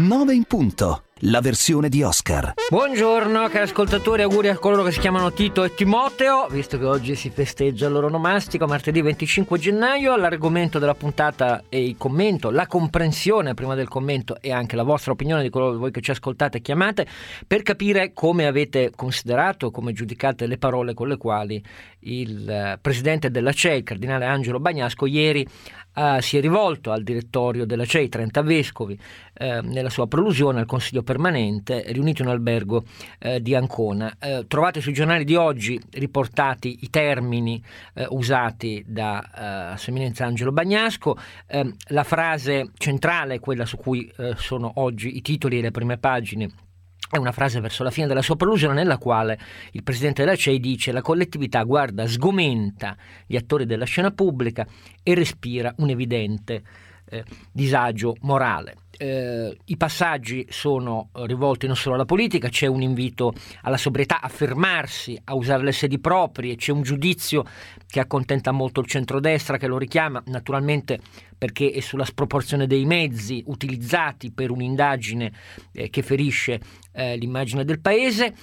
9 in punto, la versione di Oscar. Buongiorno cari ascoltatori, auguri a coloro che si chiamano Tito e Timoteo, visto che oggi si festeggia il loro onomastico, martedì 25 gennaio. L'argomento della puntata è il commento, la comprensione prima del commento e anche la vostra opinione di coloro voi che ci ascoltate e chiamate, per capire come avete considerato, come giudicate le parole con le quali il presidente della CEI, il cardinale Angelo Bagnasco, ieri si è rivolto al direttorio della CEI, 30 vescovi, nella sua prolusione al Consiglio permanente riunito in albergo di Ancona. Trovate sui giornali di oggi riportati i termini usati da Sua Eminenza Angelo Bagnasco. La frase centrale, quella su cui sono oggi i titoli e le prime pagine, è una frase verso la fine della sua prolusione nella quale il presidente della CEI dice: la collettività guarda, sgomenta gli attori della scena pubblica e respira un evidente disagio morale. I passaggi sono rivolti non solo alla politica, c'è un invito alla sobrietà, a fermarsi, a usare le sedi proprie, c'è un giudizio che accontenta molto il centrodestra, che lo richiama naturalmente perché è sulla sproporzione dei mezzi utilizzati per un'indagine che ferisce l'immagine del paese.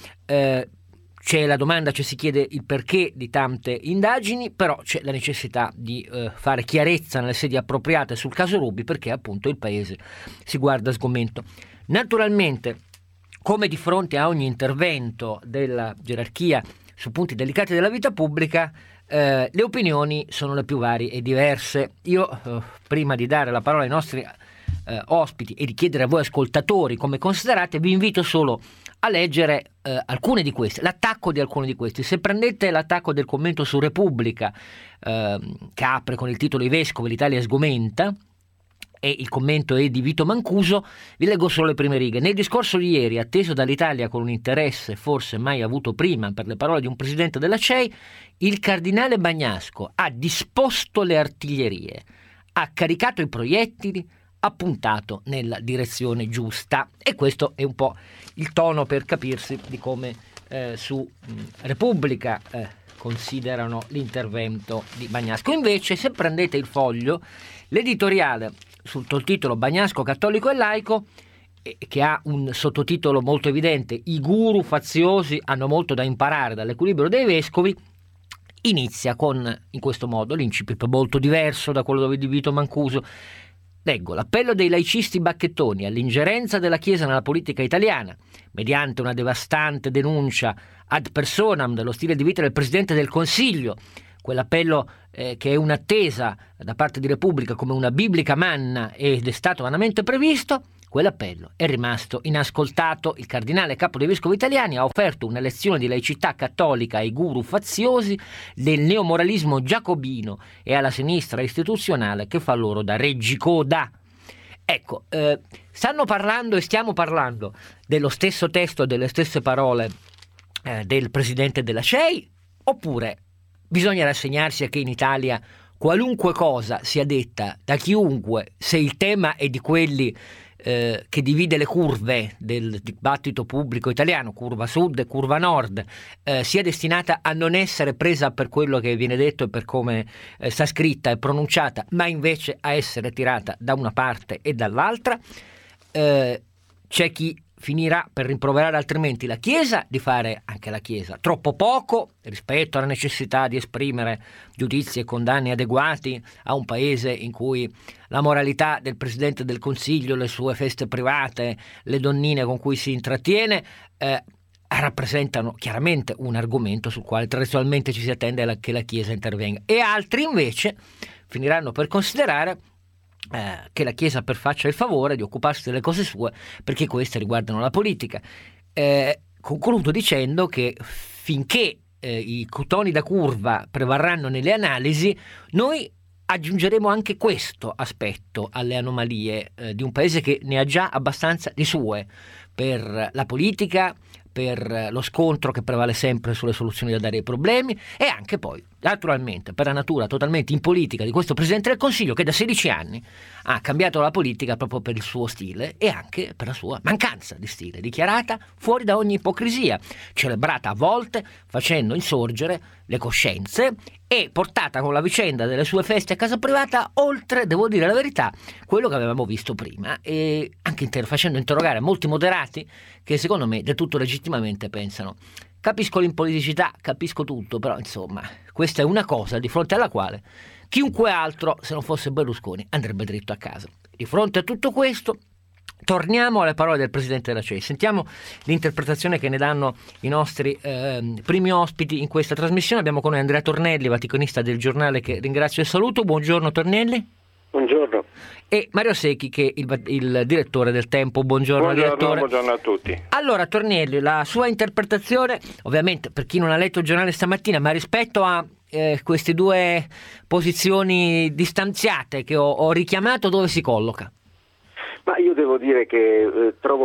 C'è la domanda, ci si chiede il perché di tante indagini, però c'è la necessità di fare chiarezza nelle sedi appropriate sul caso Ruby, perché appunto il paese si guarda sgomento. Naturalmente, come di fronte a ogni intervento della gerarchia su punti delicati della vita pubblica, le opinioni sono le più varie e diverse. Io, prima di dare la parola ai nostri ospiti e di chiedere a voi ascoltatori come considerate, vi invito solo a leggere alcune di queste, l'attacco di alcuni di questi. Se prendete l'attacco del commento su Repubblica, che apre con il titolo "I vescovi, l'Italia sgomenta", e il commento è di Vito Mancuso, vi leggo solo le prime righe. Nel discorso di ieri, atteso dall'Italia con un interesse forse mai avuto prima per le parole di un presidente della CEI, il cardinale Bagnasco ha disposto le artiglierie, ha caricato i proiettili, ha puntato nella direzione giusta. E questo è un po' il tono, per capirsi, di come su Repubblica considerano l'intervento di Bagnasco. Invece, se prendete il Foglio, l'editoriale sotto il titolo "Bagnasco cattolico e laico", che ha un sottotitolo molto evidente: "I guru faziosi hanno molto da imparare dall'equilibrio dei vescovi", inizia con, in questo modo, l'incipit molto diverso da quello di Vito Mancuso. Leggo: "L'appello dei laicisti bacchettoni all'ingerenza della Chiesa nella politica italiana, mediante una devastante denuncia ad personam dello stile di vita del Presidente del Consiglio", quell'appello che è un'attesa da parte di Repubblica come una biblica manna ed è stato vanamente previsto, quell'appello è rimasto inascoltato. Il cardinale capo dei vescovi italiani ha offerto una lezione di laicità cattolica ai guru faziosi del neomoralismo giacobino e alla sinistra istituzionale che fa loro da reggicoda. Ecco, stanno parlando e stiamo parlando dello stesso testo e delle stesse parole del presidente della CEI, oppure bisogna rassegnarsi a che in Italia qualunque cosa sia detta da chiunque, se il tema è di quelli che divide le curve del dibattito pubblico italiano, curva sud e curva nord, sia destinata a non essere presa per quello che viene detto e per come sta scritta e pronunciata, ma invece a essere tirata da una parte e dall'altra. C'è chi finirà per rimproverare altrimenti la Chiesa di fare, anche la Chiesa, troppo poco rispetto alla necessità di esprimere giudizi e condanne adeguati a un paese in cui la moralità del Presidente del Consiglio, le sue feste private, le donnine con cui si intrattiene rappresentano chiaramente un argomento sul quale tradizionalmente ci si attende che la Chiesa intervenga. E altri invece finiranno per considerare che la Chiesa faccia il favore di occuparsi delle cose sue, perché queste riguardano la politica. Concludo dicendo che finché i toni da curva prevarranno nelle analisi, noi aggiungeremo anche questo aspetto alle anomalie di un paese che ne ha già abbastanza di sue, per la politica, per lo scontro che prevale sempre sulle soluzioni da dare ai problemi, e anche poi, naturalmente, per la natura totalmente impolitica di questo Presidente del Consiglio, che da 16 anni ha cambiato la politica proprio per il suo stile e anche per la sua mancanza di stile, dichiarata fuori da ogni ipocrisia, celebrata a volte facendo insorgere le coscienze e portata con la vicenda delle sue feste a casa privata oltre, devo dire la verità, quello che avevamo visto prima, e anche anche facendo interrogare molti moderati che secondo me del tutto legittimamente pensano: capisco l'impoliticità, capisco tutto, però insomma questa è una cosa di fronte alla quale chiunque altro, se non fosse Berlusconi, andrebbe dritto a casa. Di fronte a tutto questo torniamo alle parole del presidente della CEI, sentiamo l'interpretazione che ne danno i nostri primi ospiti in questa trasmissione. Abbiamo con noi Andrea Tornelli, vaticanista del Giornale, che ringrazio e saluto. Buongiorno Tornelli. Buongiorno. E Mario Secchi, che è il direttore del Tempo. Buongiorno direttore. Buongiorno a tutti. Allora Tornelli, la sua interpretazione, ovviamente per chi non ha letto il giornale stamattina, ma rispetto a queste due posizioni distanziate che ho richiamato, dove si colloca? Ma io devo dire che trovo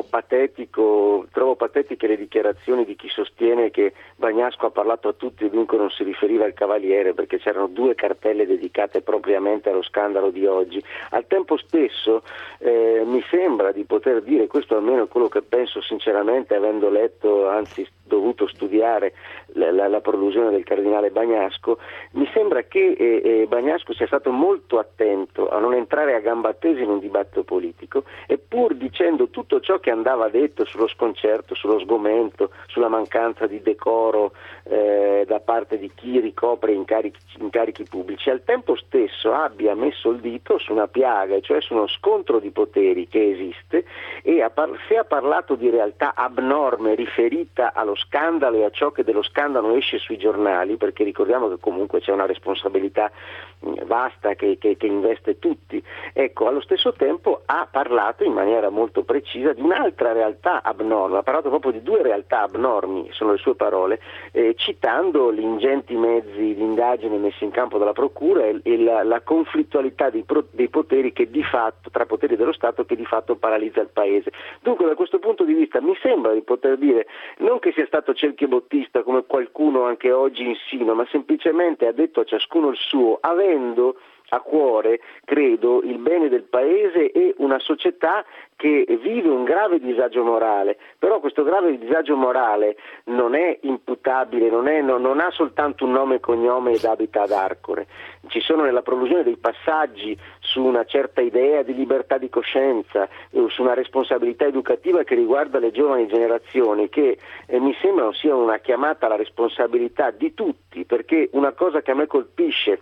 patetiche le dichiarazioni di chi sostiene che Bagnasco ha parlato a tutti e dunque non si riferiva al Cavaliere, perché c'erano 2 cartelle dedicate propriamente allo scandalo di oggi. Al tempo stesso mi sembra di poter dire, questo almeno è quello che penso sinceramente, avendo letto, anzi dovuto studiare la prolusione del cardinale Bagnasco, mi sembra che Bagnasco sia stato molto attento a non entrare a gamba tesa in un dibattito politico, e pur dicendo tutto ciò che andava detto sullo sconcerto, sullo sgomento, sulla mancanza di decoro da parte di chi ricopre incarichi pubblici, al tempo stesso abbia messo il dito su una piaga, cioè su uno scontro di poteri che esiste, e se ha parlato di realtà abnorme riferita allo scandalo e a ciò che dello scandalo esce sui giornali, perché ricordiamo che comunque c'è una responsabilità vasta che investe tutti, ecco, allo stesso tempo ha parlato in maniera molto precisa di un'altra realtà abnorme, ha parlato proprio di 2 realtà abnormi, sono le sue parole, citando gli ingenti mezzi di indagine messi in campo dalla Procura e la conflittualità dei poteri che di fatto, tra poteri dello Stato, che di fatto paralizza il Paese. Dunque da questo punto di vista mi sembra di poter dire non che sia stato cerchiobottista come qualcuno anche oggi insinua, ma semplicemente ha detto a ciascuno il suo, avendo a cuore, credo, il bene del Paese e una società che vive un grave disagio morale. Però questo grave disagio morale non è imputabile, non ha soltanto un nome e cognome ed abita ad Arcore. Ci sono nella prolusione dei passaggi su una certa idea di libertà di coscienza, su una responsabilità educativa che riguarda le giovani generazioni, che mi sembrano sia una chiamata alla responsabilità di tutti, perché una cosa che a me colpisce,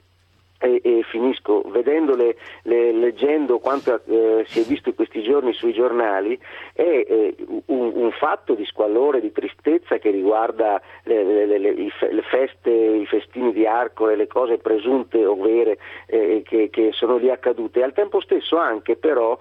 e finisco, leggendo quanto si è visto in questi giorni sui giornali, è un fatto di squallore, di tristezza che riguarda le feste, i festini di Arcore, le cose presunte o vere che sono lì accadute, e al tempo stesso anche però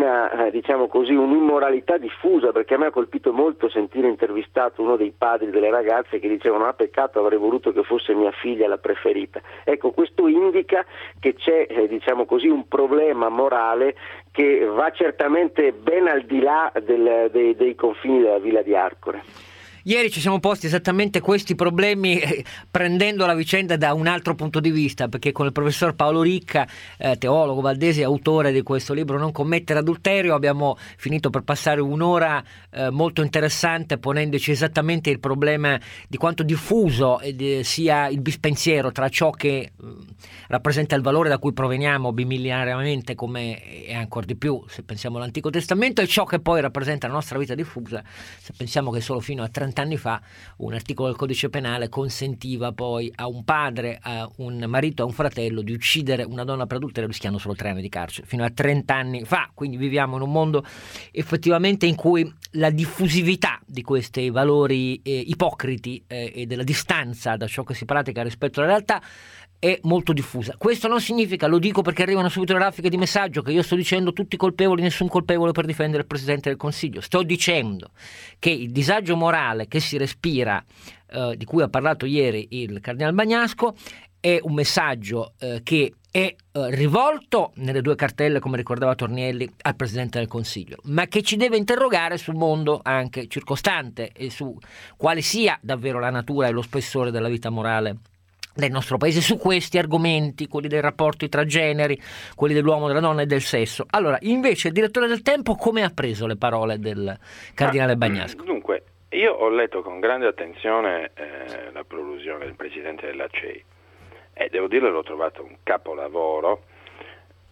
un'immoralità diffusa, perché a me ha colpito molto sentire intervistato uno dei padri delle ragazze che diceva: "Ah, peccato, avrei voluto che fosse mia figlia la preferita". Ecco, questo indica che c'è un problema morale che va certamente ben al di là dei confini della villa di Arcore. Ieri ci siamo posti esattamente questi problemi prendendo la vicenda da un altro punto di vista, perché con il professor Paolo Ricca, teologo valdese e autore di questo libro Non commettere adulterio, abbiamo finito per passare un'ora molto interessante ponendoci esattamente il problema di quanto diffuso sia il bispensiero tra ciò che rappresenta il valore da cui proveniamo bimillenariamente, come e ancora di più se pensiamo all'Antico Testamento, e ciò che poi rappresenta la nostra vita diffusa, se pensiamo che solo fino a 30 anni fa un articolo del codice penale consentiva poi a un padre, a un marito, a un fratello di uccidere una donna per adulterio rischiando solo 3 anni di carcere, fino a 30 anni fa. Quindi viviamo in un mondo effettivamente in cui la diffusività di questi valori ipocriti e della distanza da ciò che si pratica rispetto alla realtà è molto diffusa. Questo non significa, lo dico perché arrivano subito le raffiche di messaggio, che io sto dicendo tutti colpevoli, nessun colpevole per difendere il Presidente del Consiglio. Sto dicendo che il disagio morale che si respira, di cui ha parlato ieri il Cardinale Bagnasco, è un messaggio che è rivolto nelle 2 cartelle, come ricordava Tornelli, al Presidente del Consiglio, ma che ci deve interrogare sul mondo anche circostante e su quale sia davvero la natura e lo spessore della vita morale del nostro paese su questi argomenti, quelli dei rapporti tra generi, quelli dell'uomo, della donna e del sesso. Allora, invece, il direttore del Tempo come ha preso le parole del Cardinale Bagnasco? Dunque, io ho letto con grande attenzione la prolusione del Presidente della CEI e devo dire l'ho trovato un capolavoro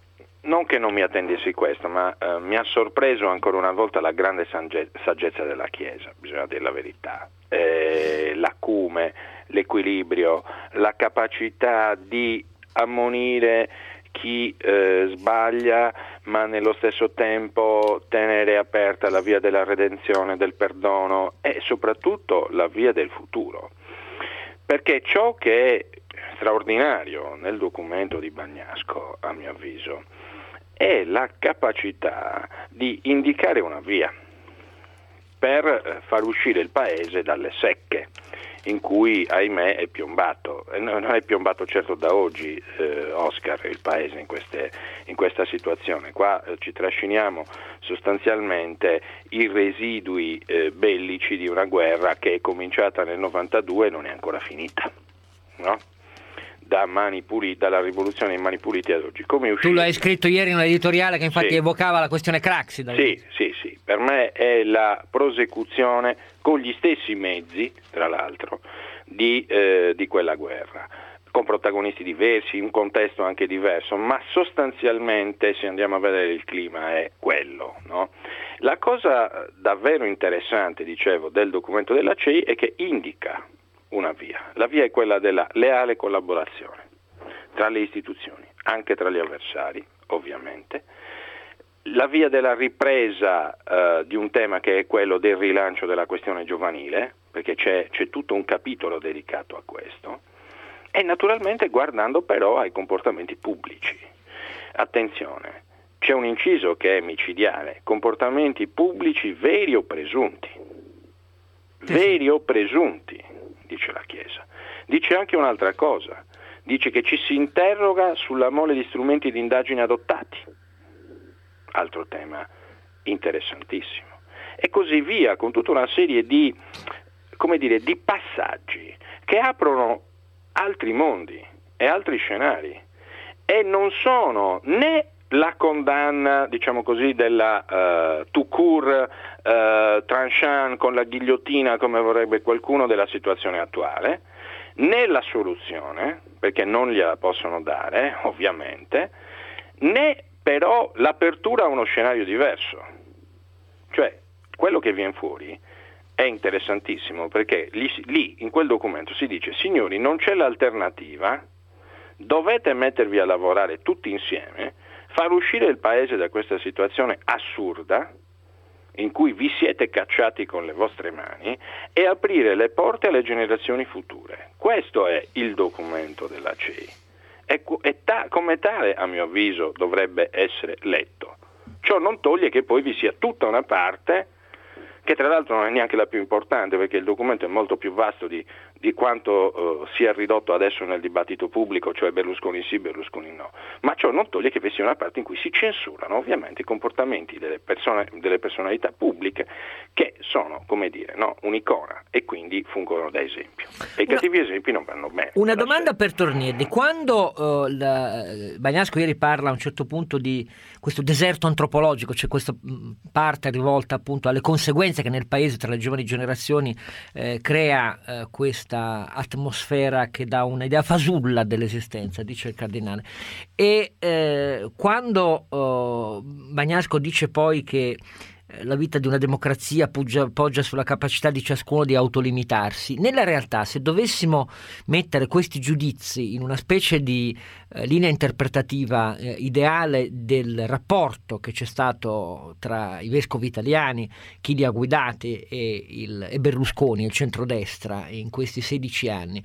non che non mi attendessi questo, ma mi ha sorpreso ancora una volta la grande saggezza della Chiesa, bisogna dire la verità, l'acume, l'equilibrio, la capacità di ammonire chi sbaglia, ma nello stesso tempo tenere aperta la via della redenzione, del perdono e soprattutto la via del futuro. Perché ciò che è straordinario nel documento di Bagnasco, a mio avviso, è la capacità di indicare una via per far uscire il paese dalle secche in cui, ahimè, è piombato. Non è piombato certo da oggi, Oscar, il paese in questa situazione. Qua ci trasciniamo sostanzialmente i residui bellici di una guerra che è cominciata nel 92 e non è ancora finita, no? Dalla rivoluzione in Mani Pulite ad oggi. Come uscire? Tu l'hai scritto ieri in un editoriale che infatti sì. evocava la questione Craxi. Sì, per me è la prosecuzione con gli stessi mezzi, tra l'altro, di quella guerra, con protagonisti diversi, un contesto anche diverso, ma sostanzialmente, se andiamo a vedere il clima, è quello, no? La cosa davvero interessante, dicevo, del documento della CEI è che indica una via. La via è quella della leale collaborazione tra le istituzioni, anche tra gli avversari, ovviamente. La via della ripresa di un tema che è quello del rilancio della questione giovanile, perché c'è tutto un capitolo dedicato a questo, e naturalmente guardando però ai comportamenti pubblici. Attenzione, c'è un inciso che è micidiale: comportamenti pubblici veri o presunti. Veri o presunti, dice la Chiesa. Dice anche un'altra cosa, dice che ci si interroga sulla mole di strumenti di indagine adottati, altro tema interessantissimo, e così via, con tutta una serie di passaggi che aprono altri mondi e altri scenari, e non sono né la condanna, diciamo così, della tout court tranchant con la ghigliottina, come vorrebbe qualcuno, della situazione attuale, né la soluzione, perché non gliela possono dare, ovviamente, né però l'apertura a uno scenario diverso. Cioè, quello che viene fuori è interessantissimo, perché lì in quel documento si dice: signori, non c'è l'alternativa, dovete mettervi a lavorare tutti insieme, far uscire il paese da questa situazione assurda in cui vi siete cacciati con le vostre mani e aprire le porte alle generazioni future. Questo è il documento della CEI e come tale, a mio avviso, dovrebbe essere letto. Ciò non toglie che poi vi sia tutta una parte che tra l'altro non è neanche la più importante, perché il documento è molto più vasto di quanto sia ridotto adesso nel dibattito pubblico, cioè Berlusconi sì, Berlusconi no, ma ciò non toglie che vi sia una parte in cui si censurano ovviamente i comportamenti delle personalità pubbliche che sono, come dire, no, un'icona e quindi fungono da esempio, e i cattivi esempi non vanno bene. Una domanda per Tornielli: quando Bagnasco ieri parla a un certo punto di questo deserto antropologico, c'è questa parte rivolta appunto alle conseguenze che nel paese tra le giovani generazioni crea questa atmosfera che dà un'idea fasulla dell'esistenza, dice il cardinale, e quando Bagnasco dice poi che la vita di una democrazia poggia sulla capacità di ciascuno di autolimitarsi, nella realtà, se dovessimo mettere questi giudizi in una specie di linea interpretativa ideale del rapporto che c'è stato tra i vescovi italiani, chi li ha guidati, e Berlusconi, il centrodestra, in questi 16 anni,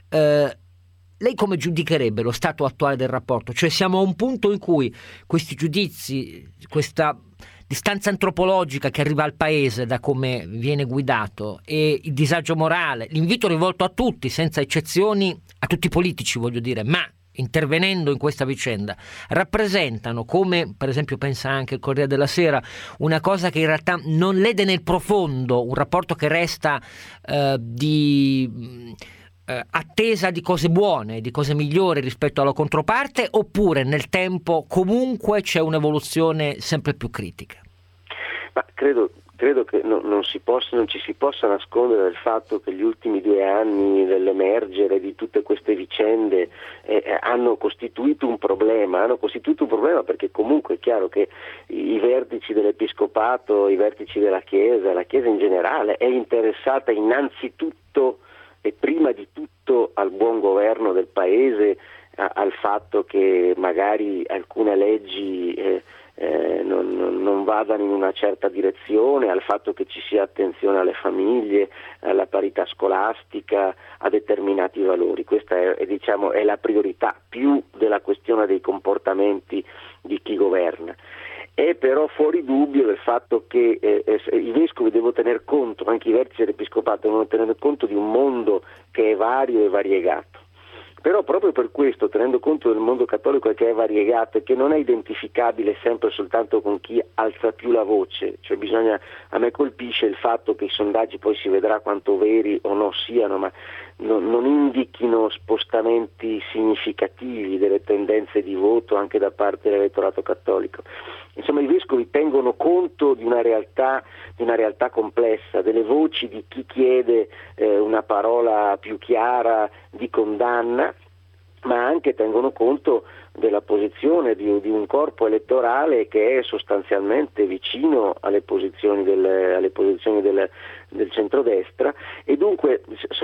lei come giudicherebbe lo stato attuale del rapporto? Cioè, siamo a un punto in cui questi giudizi, questa distanza antropologica che arriva al paese da come viene guidato, e il disagio morale, l'invito rivolto a tutti senza eccezioni, a tutti i politici voglio dire, ma intervenendo in questa vicenda, rappresentano, come per esempio pensa anche il Corriere della Sera, una cosa che in realtà non lede nel profondo un rapporto che resta di attesa di cose buone, di cose migliori rispetto alla controparte, oppure nel tempo comunque c'è un'evoluzione sempre più critica? Ma credo che non ci si possa nascondere del fatto che gli ultimi 2 anni dell'emergere di tutte queste vicende hanno costituito un problema perché comunque è chiaro che i vertici dell'Episcopato, i vertici della Chiesa, la Chiesa in generale è interessata innanzitutto e prima di tutto al buon governo del Paese, al fatto che magari alcune leggi non vadano in una certa direzione, al fatto che ci sia attenzione alle famiglie, alla parità scolastica, a determinati valori. Questa è la priorità più della questione dei comportamenti di chi governa. È però fuori dubbio del fatto che i vescovi devono tener conto, anche i vertici dell'Episcopato devono tener conto di un mondo che è vario e variegato. Però proprio per questo, tenendo conto del mondo cattolico che è variegato e che non è identificabile sempre soltanto con chi alza più la voce, cioè a me colpisce il fatto che i sondaggi poi si vedrà quanto veri o no siano, ma non indichino spostamenti significativi delle tendenze di voto anche da parte dell'elettorato cattolico. Insomma, i vescovi tengono conto di una realtà complessa, delle voci di chi chiede una parola più chiara di condanna, ma anche tengono conto della posizione di un corpo elettorale che è sostanzialmente vicino alle posizioni del centrodestra, e dunque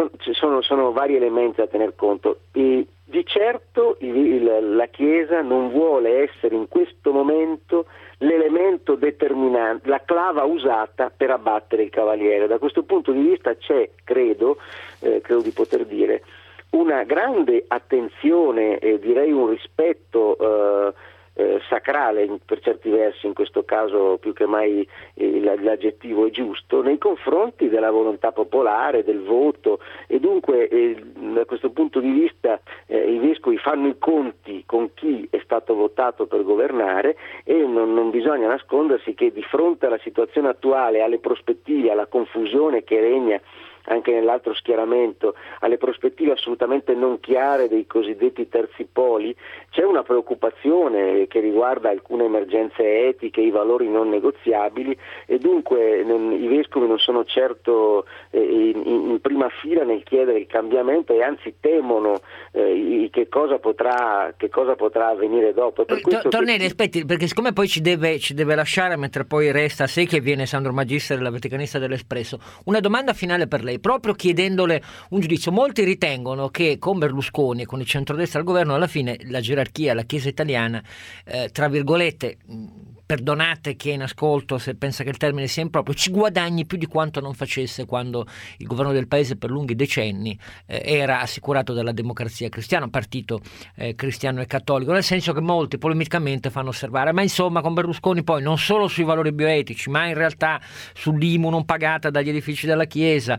sono vari elementi da tener conto. E di certo la Chiesa non vuole essere in questo momento l'elemento determinante, la clava usata per abbattere il Cavaliere. Da questo punto di vista c'è, credo di poter dire, una grande attenzione e direi un rispetto sacrale per certi versi, in questo caso più che mai l'aggettivo è giusto, nei confronti della volontà popolare, del voto, e dunque da questo punto di vista i vescovi fanno i conti con chi è stato votato per governare, e non bisogna nascondersi che di fronte alla situazione attuale, alle prospettive, alla confusione che regna anche nell'altro schieramento, alle prospettive assolutamente non chiare dei cosiddetti terzi poli, c'è una preoccupazione che riguarda alcune emergenze etiche, i valori non negoziabili, e dunque i vescovi non sono certo in prima fila nel chiedere il cambiamento, e anzi temono che cosa potrà avvenire dopo. Tornelli, aspetti, perché siccome poi ci deve lasciare, mentre poi resta a sé che viene Sandro Magister, la vaticanista dell'Espresso, una domanda finale per lei, proprio chiedendole un giudizio. Molti ritengono che con Berlusconi e con il centrodestra al governo alla fine la gerarchia, la Chiesa italiana, tra virgolette, perdonate chi è in ascolto se pensa che il termine sia improprio, ci guadagni più di quanto non facesse quando il governo del paese per lunghi decenni era assicurato dalla Democrazia Cristiana, un partito cristiano e cattolico, nel senso che molti polemicamente fanno osservare, ma insomma con Berlusconi poi non solo sui valori bioetici, ma in realtà sull'IMU non pagata dagli edifici della Chiesa,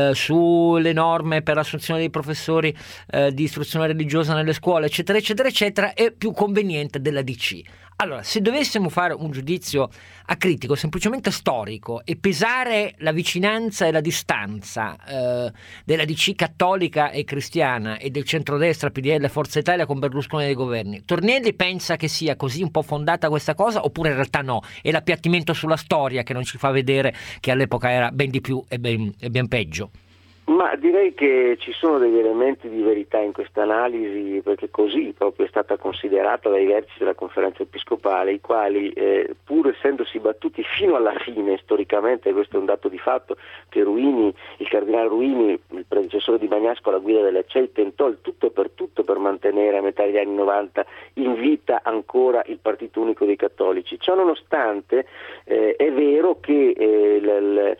sulle norme per l'assunzione dei professori di istruzione religiosa nelle scuole, eccetera eccetera eccetera, è più conveniente della DC. Allora, se dovessimo fare un giudizio acritico, semplicemente storico, e pesare la vicinanza e la distanza della DC cattolica e cristiana e del centrodestra, PDL, Forza Italia con Berlusconi nei governi, Tornelli pensa che sia così un po' fondata questa cosa, oppure in realtà no? È l'appiattimento sulla storia che non ci fa vedere che all'epoca era ben di più e ben peggio? Ma direi che ci sono degli elementi di verità in questa analisi, perché così proprio è stata considerata dai vertici della Conferenza Episcopale, i quali, pur essendosi battuti fino alla fine storicamente, questo è un dato di fatto, che il cardinale Ruini, il predecessore di Bagnasco alla guida della CEI, tentò il tutto per mantenere a metà degli anni 90 in vita ancora il partito unico dei cattolici. Ciò nonostante è vero che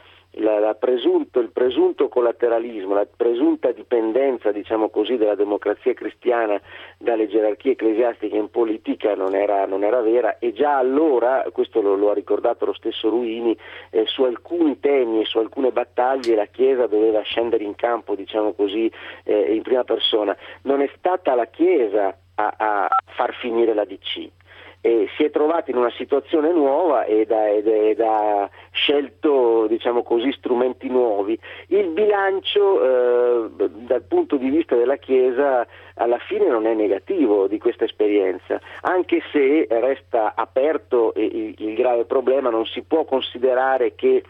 il presunto collateralismo, la presunta dipendenza, diciamo così, della democrazia cristiana dalle gerarchie ecclesiastiche in politica non era vera, e già allora, questo lo ha ricordato lo stesso Ruini, su alcuni temi e su alcune battaglie la Chiesa doveva scendere in campo, diciamo così, in prima persona. Non è stata la Chiesa a far finire la DC. Si è trovata in una situazione nuova ed ha scelto, diciamo così, strumenti nuovi. Il bilancio dal punto di vista della Chiesa alla fine non è negativo di questa esperienza, anche se resta aperto il grave problema. Non si può considerare che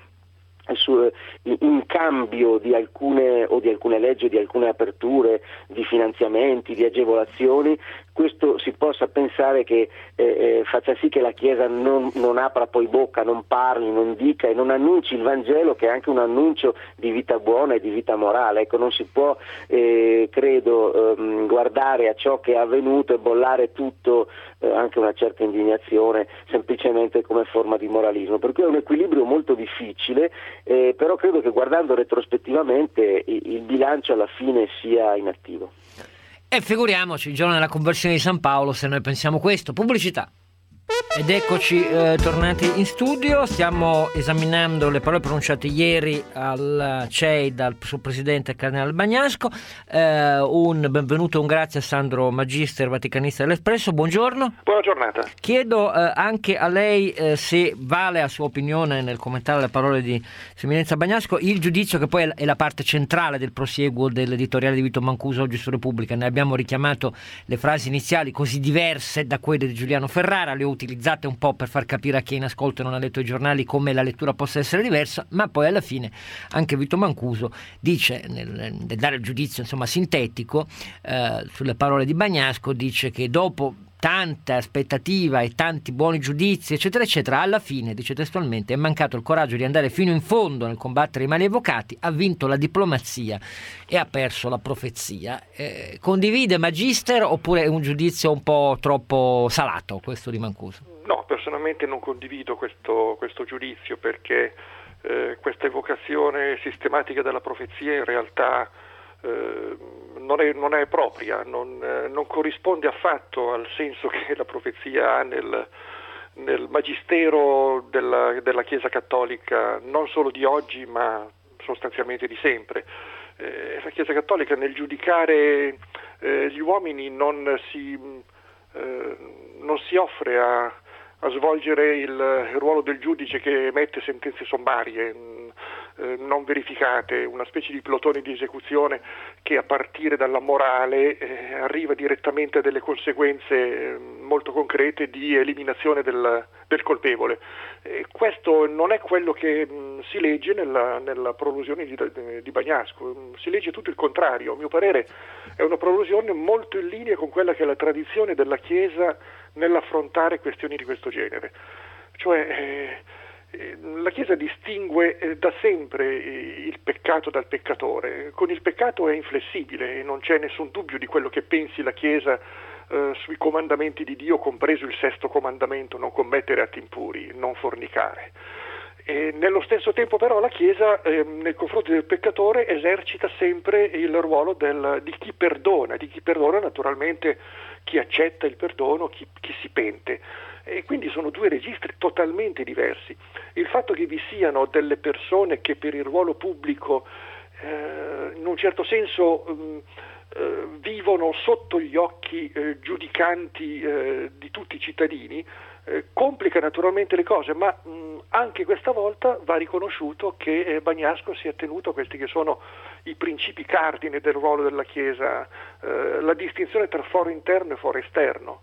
in cambio di alcune leggi o di alcune aperture di finanziamenti, di agevolazioni, questo si possa pensare che faccia sì che la Chiesa non apra poi bocca, non parli, non dica e non annunci il Vangelo, che è anche un annuncio di vita buona e di vita morale. Ecco, non si può credo guardare a ciò che è avvenuto e bollare tutto, anche una certa indignazione, semplicemente come forma di moralismo, per cui è un equilibrio molto difficile, però credo che guardando retrospettivamente il bilancio alla fine sia inattivo. E figuriamoci il giorno della conversione di San Paolo se noi pensiamo questo. Pubblicità. Ed eccoci tornati in studio. Stiamo esaminando le parole pronunciate ieri al CEI dal suo presidente Cardinale Bagnasco. Un benvenuto e un grazie a Sandro Magister, vaticanista dell'Espresso. Buongiorno. Buona giornata. Chiedo anche a lei se vale a sua opinione, nel commentare le parole di Sua Eminenza Bagnasco, il giudizio che poi è la parte centrale del prosieguo dell'editoriale di Vito Mancuso oggi su Repubblica. Ne abbiamo richiamato le frasi iniziali, così diverse da quelle di Giuliano Ferrara, le ho utilizzate un po' per far capire a chi è in ascolto e non ha letto i giornali come la lettura possa essere diversa, ma poi alla fine anche Vito Mancuso dice, nel dare il giudizio insomma sintetico sulle parole di Bagnasco, dice che dopo tanta aspettativa e tanti buoni giudizi eccetera eccetera, alla fine, dice testualmente, è mancato il coraggio di andare fino in fondo nel combattere i mali evocati, ha vinto la diplomazia e ha perso la profezia. Condivide Magister oppure è un giudizio un po' troppo salato questo di Mancuso? No, personalmente non condivido questo giudizio, perché questa evocazione sistematica della profezia in realtà non è propria, non corrisponde affatto al senso che la profezia ha nel magistero della Chiesa Cattolica, non solo di oggi ma sostanzialmente di sempre. La Chiesa Cattolica nel giudicare gli uomini non si offre a svolgere il ruolo del giudice che emette sentenze sommarie non verificate, una specie di plotone di esecuzione che a partire dalla morale arriva direttamente a delle conseguenze molto concrete di eliminazione del colpevole. Questo non è quello che si legge nella prolusione di Bagnasco, si legge tutto il contrario. A mio parere è una prolusione molto in linea con quella che è la tradizione della Chiesa nell'affrontare questioni di questo genere. Cioè la Chiesa distingue da sempre il peccato dal peccatore. Con il peccato è inflessibile e non c'è nessun dubbio di quello che pensi la Chiesa sui comandamenti di Dio, compreso il sesto comandamento: non commettere atti impuri, non fornicare. E nello stesso tempo però la Chiesa nei confronti del peccatore esercita sempre il ruolo di chi perdona naturalmente chi accetta il perdono, chi si pente. E quindi sono due registri totalmente diversi. Il fatto che vi siano delle persone che per il ruolo pubblico in un certo senso vivono sotto gli occhi giudicanti di tutti i cittadini complica naturalmente le cose, ma anche questa volta va riconosciuto che Bagnasco si è attenuto a questi che sono i principi cardine del ruolo della Chiesa, la distinzione tra foro interno e foro esterno.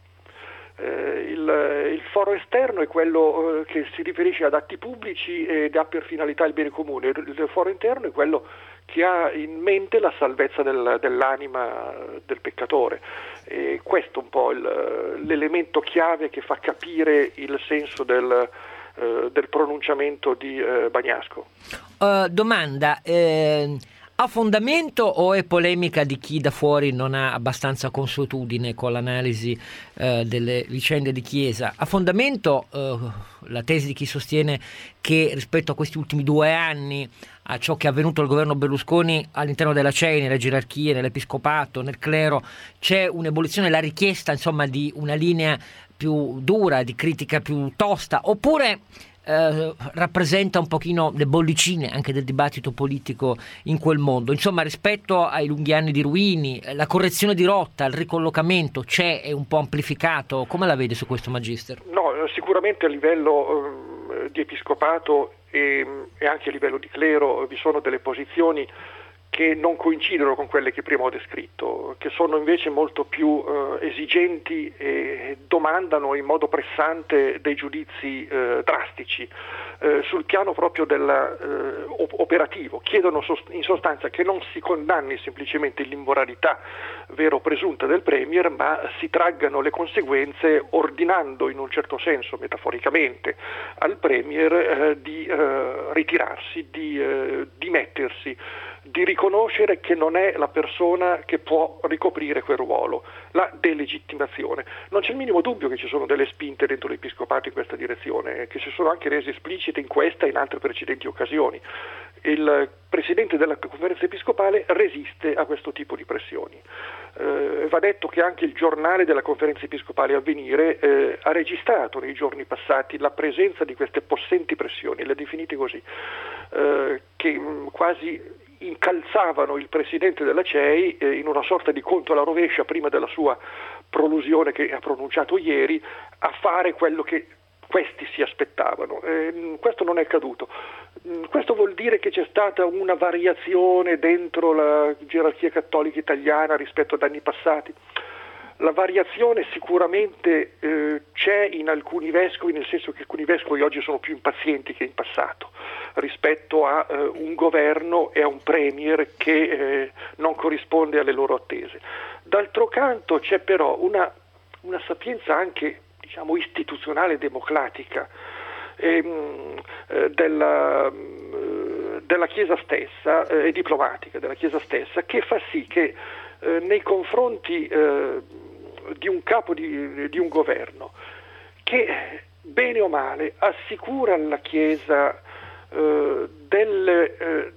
Il foro esterno è quello che si riferisce ad atti pubblici ed ha per finalità il bene comune. Il foro interno è quello che ha in mente la salvezza dell'anima del peccatore. E questo è un po' l'elemento chiave che fa capire il senso del pronunciamento di Bagnasco. Domanda, ha fondamento o è polemica di chi da fuori non ha abbastanza consuetudine con l'analisi delle vicende di Chiesa? Ha fondamento la tesi di chi sostiene che rispetto a questi ultimi 2 anni, a ciò che è avvenuto al governo Berlusconi all'interno della CEI, nelle gerarchie, nell'episcopato, nel clero, c'è un'evoluzione, la richiesta insomma di una linea più dura, di critica più tosta, oppure rappresenta un pochino le bollicine anche del dibattito politico in quel mondo? Insomma, rispetto ai lunghi anni di Ruini, la correzione di rotta, il ricollocamento è un po' amplificato. Come la vede su questo, Magister? No, sicuramente a livello di episcopato e anche a livello di clero vi sono delle posizioni che non coincidono con quelle che prima ho descritto, che sono invece molto più esigenti e domandano in modo pressante dei giudizi drastici sul piano proprio operativo. Chiedono in sostanza che non si condanni semplicemente l'immoralità vera o presunta del Premier, ma si traggano le conseguenze ordinando in un certo senso, metaforicamente, al Premier di ritirarsi, di dimettersi, di riconoscere che non è la persona che può ricoprire quel ruolo, la delegittimazione. Non c'è il minimo dubbio che ci sono delle spinte dentro l'Episcopato in questa direzione, che si sono anche rese esplicite in questa e in altre precedenti occasioni. Il Presidente della Conferenza Episcopale resiste a questo tipo di pressioni. Va detto che anche il giornale della Conferenza Episcopale Avvenire ha registrato nei giorni passati la presenza di queste possenti pressioni, le ha definite così, che quasi incalzavano il Presidente della CEI in una sorta di conto alla rovescia prima della sua prolusione che ha pronunciato ieri, a fare quello che questi si aspettavano. Questo non è accaduto. Questo vuol dire che c'è stata una variazione dentro la gerarchia cattolica italiana rispetto ad anni passati. La variazione sicuramente c'è in alcuni vescovi, nel senso che alcuni vescovi oggi sono più impazienti che in passato rispetto a un governo e a un premier che non corrisponde alle loro attese. D'altro canto c'è però una sapienza anche, diciamo, istituzionale democratica della Chiesa stessa e diplomatica della Chiesa stessa, che fa sì che nei confronti di un capo di un governo che bene o male assicura alla Chiesa delle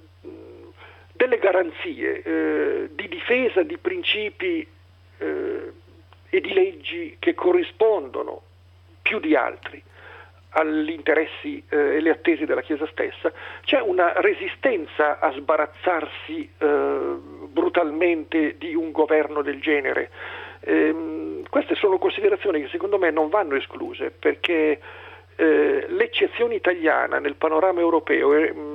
garanzie di difesa di principi e di leggi che corrispondono più di altri agli interessi e le attese della Chiesa stessa, c'è una resistenza a sbarazzarsi brutalmente di un governo del genere. Queste sono considerazioni che secondo me non vanno escluse, perché l'eccezione italiana nel panorama europeo,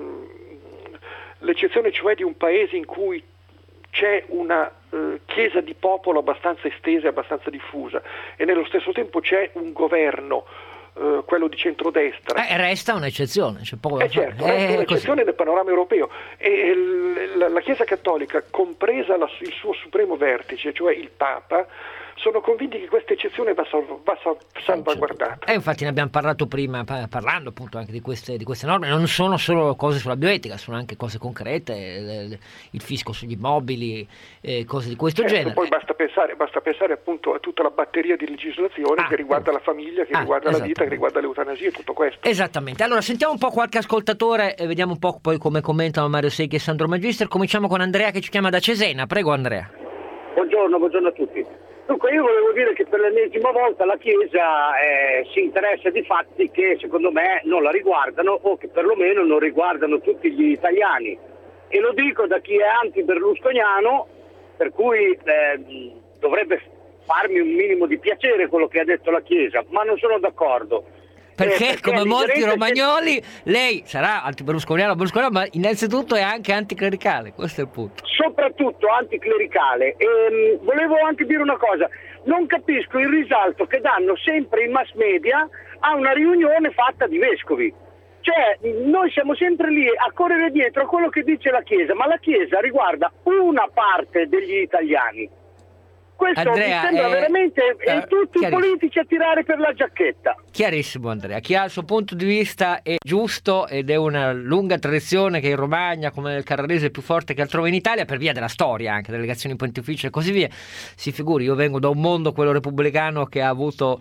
l'eccezione cioè di un paese in cui c'è una chiesa di popolo abbastanza estesa e abbastanza diffusa e nello stesso tempo c'è un governo, quello di centrodestra. Resta un'eccezione, c'è poco da fare. Certo, resta un'eccezione nel panorama europeo e la Chiesa Cattolica, compresa il suo supremo vertice, cioè il Papa, sono convinti che questa eccezione va salvaguardata. Infatti ne abbiamo parlato prima, parlando appunto anche di queste norme. Non sono solo cose sulla bioetica, sono anche cose concrete, il fisco sugli immobili, cose di questo genere. Poi basta pensare appunto a tutta la batteria di legislazione che riguarda la famiglia, che riguarda la vita, che riguarda l'eutanasia e tutto questo. Esattamente. Allora sentiamo un po' qualche ascoltatore e vediamo un po' poi come commentano Mario Secchi e Sandro Magister. Cominciamo con Andrea che ci chiama da Cesena. Prego Andrea. Buongiorno a tutti. Dunque io volevo dire che per l'ennesima volta la Chiesa si interessa di fatti che secondo me non la riguardano o che perlomeno non riguardano tutti gli italiani, e lo dico da chi è anti-berlusconiano, per cui dovrebbe farmi un minimo di piacere quello che ha detto la Chiesa, ma non sono d'accordo. Perché come molti romagnoli lei sarà anti-berlusconiano, ma innanzitutto è anche anticlericale, questo è il punto. Soprattutto anticlericale. E volevo anche dire una cosa, non capisco il risalto che danno sempre i mass media a una riunione fatta di vescovi. Cioè noi siamo sempre lì a correre dietro a quello che dice la Chiesa, ma la Chiesa riguarda una parte degli italiani. Questo Andrea, mi sembra veramente tutti i politici a tirare per la giacchetta. Chiarissimo Andrea, chi ha il suo punto di vista è giusto ed è una lunga tradizione che in Romagna come nel Carrarese è più forte che altrove in Italia per via della storia, anche delle legazioni pontificie e così via. Si figuri, io vengo da un mondo, quello repubblicano, che ha avuto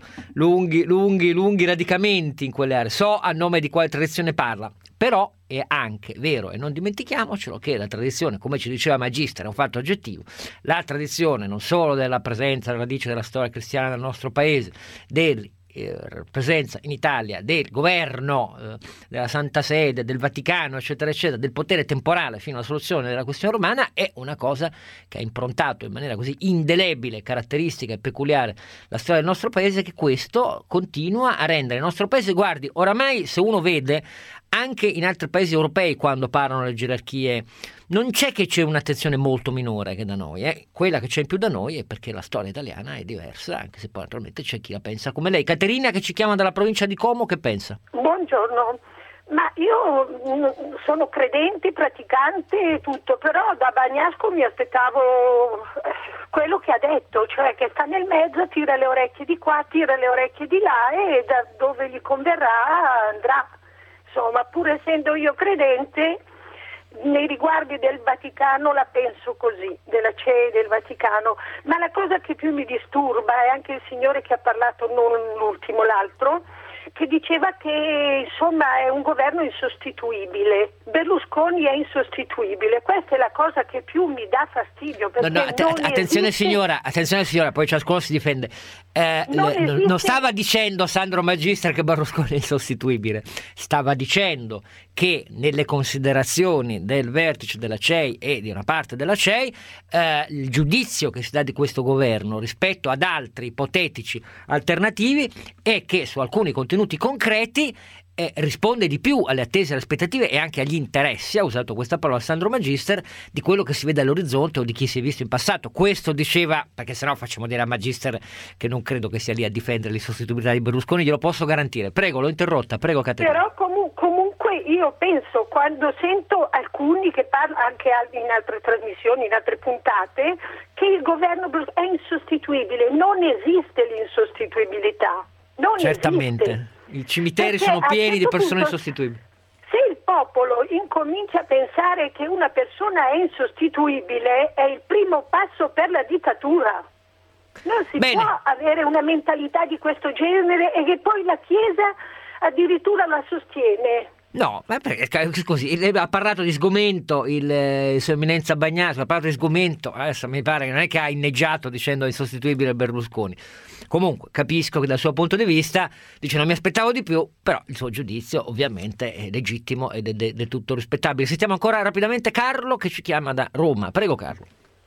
lunghi radicamenti in quelle aree, so a nome di quale tradizione parla, però è anche vero, e non dimentichiamocelo, che la tradizione, come ci diceva Magister, è un fatto oggettivo, la tradizione non solo della presenza, della radice della storia cristiana nel nostro paese, degli presenza in Italia del governo, della Santa Sede, del Vaticano, eccetera, eccetera, del potere temporale fino alla soluzione della questione romana, è una cosa che ha improntato in maniera così indelebile, caratteristica e peculiare la storia del nostro paese, che questo continua a rendere il nostro paese, guardi, oramai se uno vede anche in altri paesi europei quando parlano le gerarchie, non c'è un'attenzione molto minore che da noi, quella che c'è in più da noi è perché la storia italiana è diversa, anche se poi naturalmente c'è chi la pensa come lei. Caterina, che ci chiama dalla provincia di Como, che pensa? Buongiorno, ma io sono credente, praticante e tutto, però da Bagnasco mi aspettavo quello che ha detto, cioè che sta nel mezzo, tira le orecchie di qua, tira le orecchie di là e da dove gli converrà andrà. Insomma, pur essendo io credente, nei riguardi del Vaticano la penso così, della CEI del Vaticano, ma la cosa che più mi disturba è anche il signore che ha parlato, non l'ultimo, l'altro, che diceva che insomma è un governo insostituibile. Berlusconi è insostituibile, questa è la cosa che più mi dà fastidio, perché attenzione signora, poi ciascuno si difende. Non stava dicendo Sandro Magister che Berlusconi è insostituibile, stava dicendo che nelle considerazioni del vertice della CEI e di una parte della CEI il giudizio che si dà di questo governo rispetto ad altri ipotetici alternativi è che su alcuni contenuti concreti risponde di più alle attese, alle aspettative e anche agli interessi, ha usato questa parola Sandro Magister, di quello che si vede all'orizzonte o di chi si è visto in passato. Questo diceva, perché sennò facciamo dire a Magister che non credo che sia lì a difendere l'insostituibilità di Berlusconi, glielo posso garantire. Prego, l'ho interrotta, prego Caterina. Però comunque io penso, quando sento alcuni che parlano anche in altre trasmissioni, in altre puntate, che il governo è insostituibile. Non esiste l'insostituibilità, non certamente esiste. I cimiteri sono pieni di persone insostituibili. Se il popolo incomincia a pensare che una persona è insostituibile, è il primo passo per la dittatura. Non si può avere una mentalità di questo genere e che poi la Chiesa addirittura la sostiene. No, ma perché così ha parlato di sgomento Sua Eminenza Bagnasco, ha parlato di sgomento, adesso mi pare che non è che ha inneggiato dicendo insostituibile Berlusconi. Comunque capisco che dal suo punto di vista dice non mi aspettavo di più, però il suo giudizio ovviamente è legittimo ed è del tutto rispettabile. Sentiamo ancora rapidamente Carlo che ci chiama da Roma. Prego Carlo.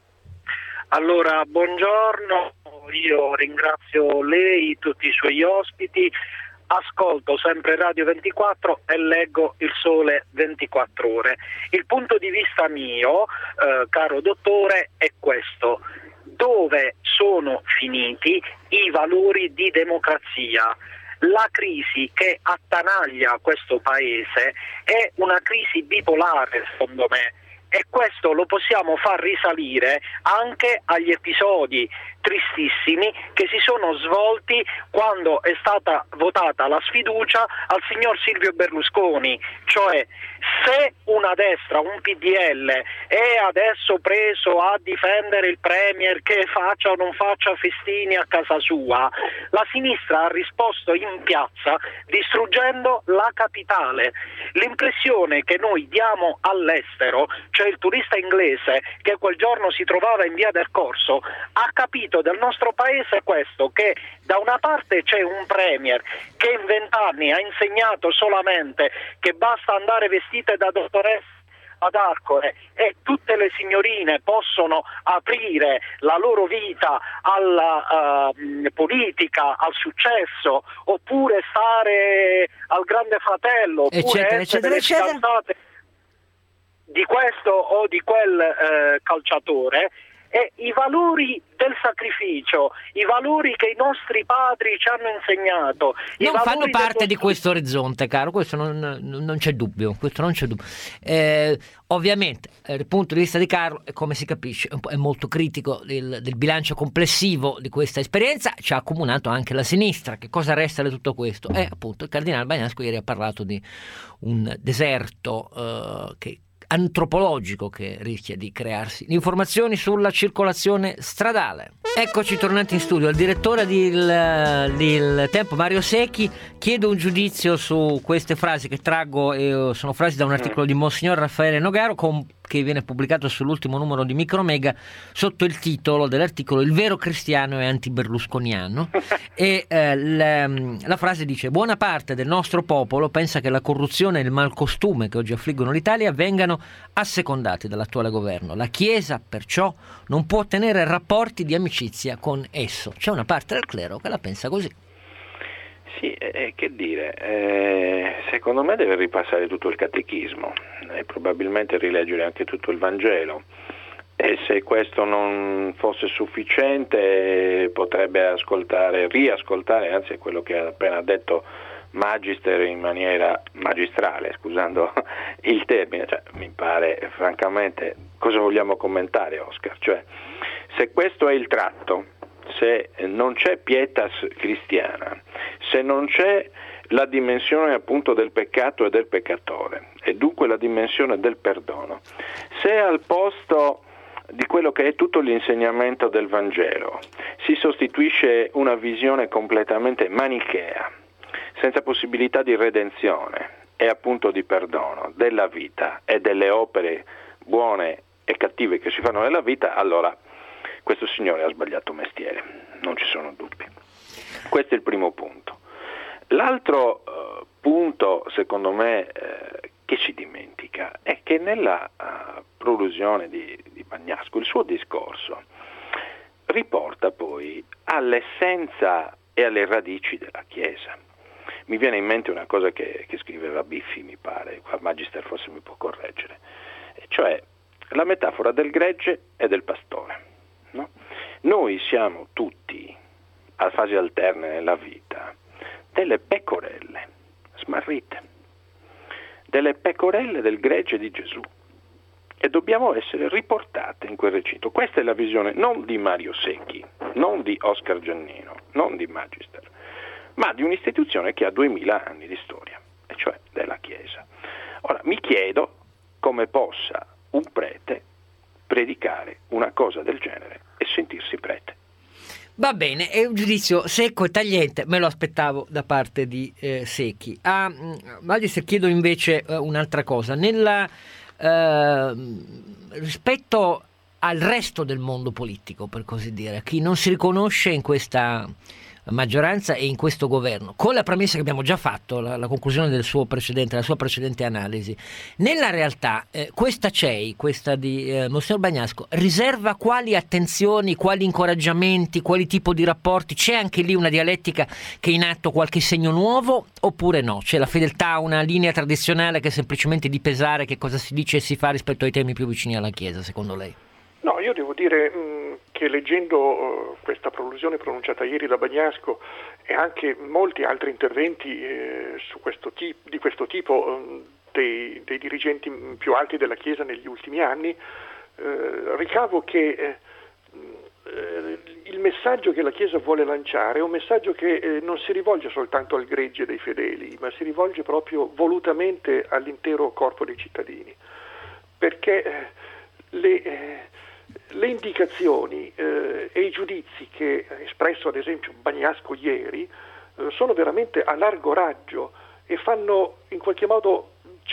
Allora, buongiorno, io ringrazio lei, tutti i suoi ospiti. Ascolto sempre Radio 24 e leggo Il Sole 24 Ore. Il punto di vista mio, caro dottore, è questo: dove sono finiti i valori di democrazia? La crisi che attanaglia questo paese è una crisi bipolare, secondo me, e questo lo possiamo far risalire anche agli episodi tristissimi che si sono svolti quando è stata votata la sfiducia al signor Silvio Berlusconi. Cioè, se una destra, un PDL, è adesso preso a difendere il Premier che faccia o non faccia festini a casa sua, la sinistra ha risposto in piazza distruggendo la capitale. L'impressione che noi diamo all'estero, cioè il turista inglese che quel giorno si trovava in via del Corso, ha capito del nostro paese questo, che da una parte c'è un Premier che in 20 anni ha insegnato solamente che basta andare vestite da dottoressa ad Arcore e tutte le signorine possono aprire la loro vita alla politica, al successo, oppure stare al Grande Fratello, oppure eccetera, essere eccetera, fidanzate di questo o di quel calciatore. E i valori del sacrificio, i valori che i nostri padri ci hanno insegnato non fanno parte di questo orizzonte, caro, questo non c'è dubbio, ovviamente dal punto di vista di Carlo, come si capisce, è molto critico del bilancio complessivo di questa esperienza. Ci ha accomunato anche la sinistra. Che cosa resta di tutto questo? Appunto il cardinale Bagnasco ieri ha parlato di un deserto antropologico che rischia di crearsi. Informazioni sulla circolazione stradale. Eccoci tornati in studio. Il direttore del Tempo, Mario Secchi, chiedo un giudizio su queste frasi che traggo, sono frasi da un articolo di Monsignor Raffaele Nogaro, che che viene pubblicato sull'ultimo numero di Micromega sotto il titolo dell'articolo "Il vero cristiano è anti-berlusconiano" e la frase dice: buona parte del nostro popolo pensa che la corruzione e il malcostume che oggi affliggono l'Italia vengano assecondati dall'attuale governo. La Chiesa perciò non può tenere rapporti di amicizia con esso. C'è una parte del clero che la pensa così. Sì, che dire, secondo me deve ripassare tutto il catechismo e probabilmente rileggere anche tutto il Vangelo, e se questo non fosse sufficiente potrebbe riascoltare anzi quello che ha appena detto Magister in maniera magistrale, scusando il termine. Cioè, mi pare francamente, cosa vogliamo commentare, Oscar? Cioè, se questo è il tratto, se non c'è pietas cristiana, se non c'è la dimensione appunto del peccato e del peccatore, e dunque la dimensione del perdono, se al posto di quello che è tutto l'insegnamento del Vangelo si sostituisce una visione completamente manichea, senza possibilità di redenzione e appunto di perdono della vita e delle opere buone e cattive che si fanno nella vita, allora questo signore ha sbagliato mestiere, non ci sono dubbi. Questo è il primo punto. L'altro punto, secondo me, che si dimentica è che nella prolusione di Bagnasco il suo discorso riporta poi all'essenza e alle radici della Chiesa. Mi viene in mente una cosa che scriveva Biffi, mi pare, qua Magister forse mi può correggere, cioè la metafora del gregge e del pastore. No? Noi siamo tutti, a fasi alterne nella vita, delle pecorelle smarrite, delle pecorelle del gregge di Gesù, e dobbiamo essere riportate in quel recinto. Questa è la visione non di Mario Secchi, non di Oscar Giannino, non di Magister, ma di un'istituzione che ha 2000 anni di storia, e cioè della Chiesa. Ora, mi chiedo come possa un prete predicare una cosa del genere e sentirsi prete. Va bene, è un giudizio secco e tagliente, me lo aspettavo da parte di Secchi. A Magister chiedo invece un'altra cosa. Rispetto al resto del mondo politico, per così dire, chi non si riconosce in questa maggioranza e in questo governo, con la premessa che abbiamo già fatto, la conclusione della sua precedente analisi, nella realtà questa CEI, questa di Monsignor Bagnasco, riserva quali attenzioni, quali incoraggiamenti, quali tipo di rapporti? C'è anche lì una dialettica che è in atto, qualche segno nuovo, oppure no? C'è la fedeltà a una linea tradizionale che è semplicemente di pesare che cosa si dice e si fa rispetto ai temi più vicini alla Chiesa, secondo lei? No, io devo dire che leggendo questa prolusione pronunciata ieri da Bagnasco e anche molti altri interventi di questo tipo dei dirigenti più alti della Chiesa negli ultimi anni, ricavo che il messaggio che la Chiesa vuole lanciare è un messaggio che non si rivolge soltanto al gregge dei fedeli, ma si rivolge proprio volutamente all'intero corpo dei cittadini, perché le indicazioni e i giudizi che ha espresso ad esempio Bagnasco ieri sono veramente a largo raggio e fanno in qualche modo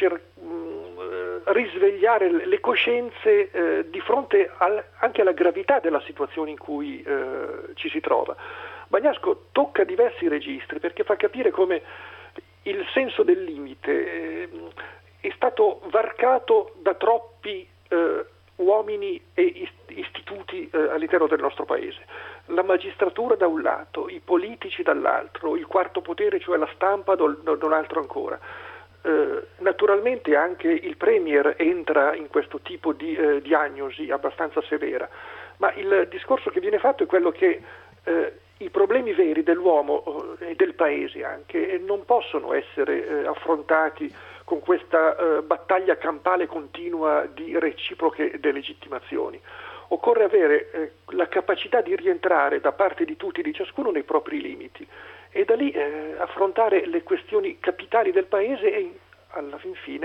risvegliare le coscienze di fronte anche alla gravità della situazione in cui ci si trova. Bagnasco tocca diversi registri perché fa capire come il senso del limite è stato varcato da troppi uomini e istituti all'interno del nostro paese. La magistratura da un lato, i politici dall'altro, il quarto potere, cioè la stampa, da un altro ancora. Naturalmente anche il Premier entra in questo tipo di diagnosi abbastanza severa, ma il discorso che viene fatto è quello che i problemi veri dell'uomo e del paese anche non possono essere affrontati con questa battaglia campale continua di reciproche delegittimazioni. Occorre avere la capacità di rientrare da parte di tutti, di ciascuno, nei propri limiti e da lì affrontare le questioni capitali del paese e alla fin fine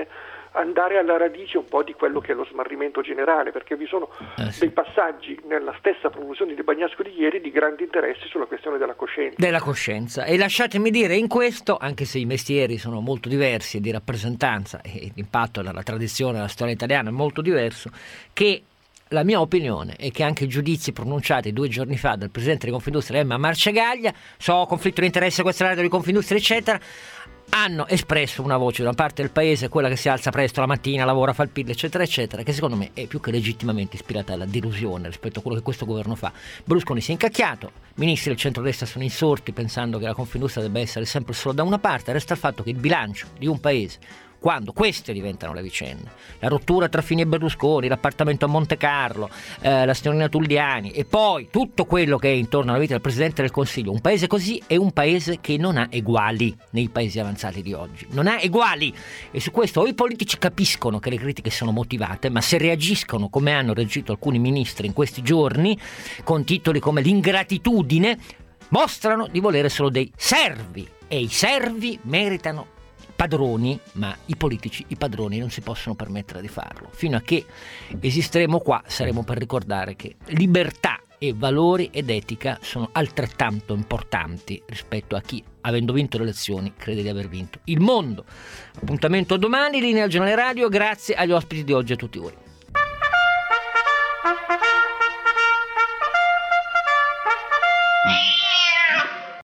andare alla radice un po' di quello che è lo smarrimento generale, perché vi sono dei passaggi nella stessa promozione di Bagnasco di ieri di grandi interessi sulla questione della coscienza. Della coscienza. E lasciatemi dire in questo, anche se i mestieri sono molto diversi di rappresentanza e l'impatto della tradizione della storia italiana è molto diverso, che la mia opinione è che anche i giudizi pronunciati 2 giorni fa dal presidente di Confindustria Emma Marcegaglia, conflitto di interesse, sequestrato di Confindustria eccetera, hanno espresso una voce da una parte del paese, quella che si alza presto la mattina, lavora, fa il PIL eccetera eccetera, che secondo me è più che legittimamente ispirata alla delusione rispetto a quello che questo governo fa. Berlusconi si è incacchiato, ministri del centrodestra sono insorti pensando che la Confindustria debba essere sempre solo da una parte. Resta il fatto che il bilancio di un paese, quando queste diventano le vicende, la rottura tra Fini e Berlusconi, l'appartamento a Monte Carlo, la signorina Tulliani e poi tutto quello che è intorno alla vita del Presidente del Consiglio, un paese così è un paese che non ha eguali nei paesi avanzati di oggi, non ha eguali, e su questo o i politici capiscono che le critiche sono motivate, ma se reagiscono come hanno reagito alcuni ministri in questi giorni con titoli come l'ingratitudine, mostrano di volere solo dei servi, e i servi meritano padroni, ma i politici, i padroni non si possono permettere di farlo. Fino a che esisteremo qua saremo per ricordare che libertà e valori ed etica sono altrettanto importanti rispetto a chi, avendo vinto le elezioni, crede di aver vinto il mondo. Appuntamento domani, linea al Giornale Radio, grazie agli ospiti di oggi e a tutti voi.